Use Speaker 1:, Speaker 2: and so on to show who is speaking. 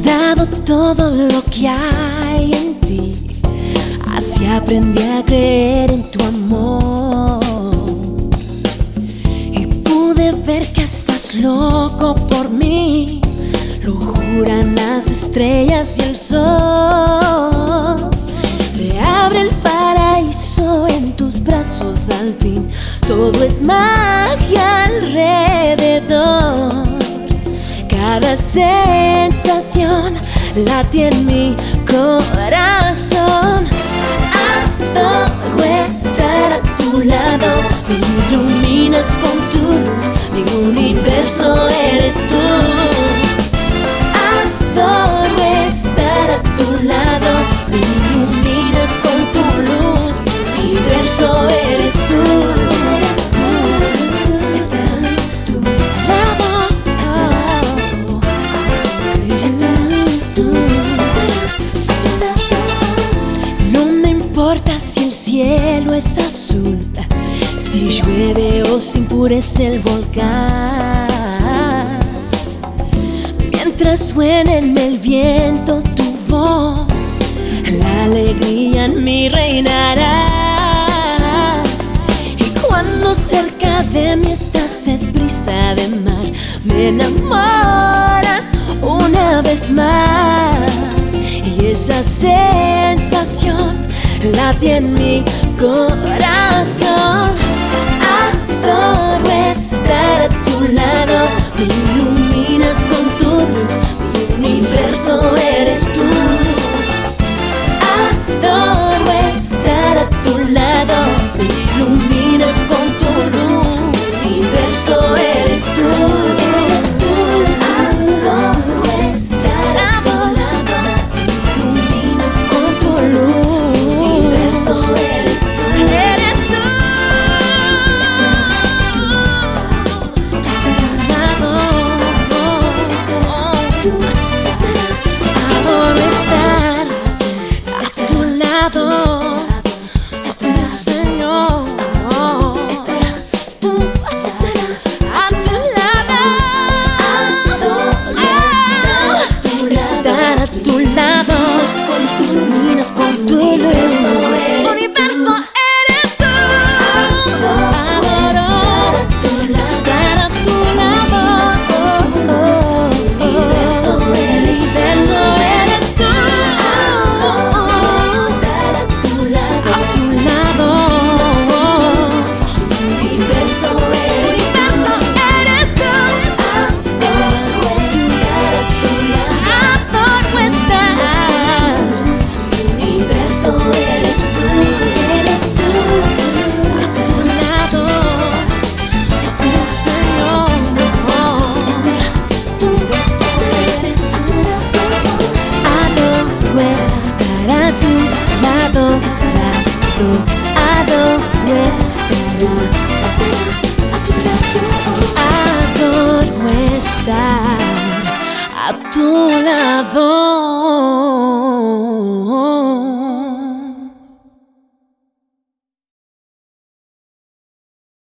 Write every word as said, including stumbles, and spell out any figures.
Speaker 1: dado todo lo que hay en ti, así aprendí a creer en tu amor. Y pude ver que estás loco por mí, lo juran las estrellas y el sol. Se abre el paraíso en tus brazos al fin, todo es magia alrededor. Cada sensación late en mi corazón. Adoro estar a tu lado, me iluminas con tu luz, mi universo eres tú. Adoro estar a tu lado, me iluminas con tu luz, mi universo eres tú. Si el cielo es azul, si llueve o se impurece el volcán, mientras suene en el viento tu voz, la alegría en mí reinará. Y cuando cerca de mí estás es brisa de mar, me enamoras una vez más. Y esa sensación late en mi corazón. Adoro estar a tu lado, mi luna.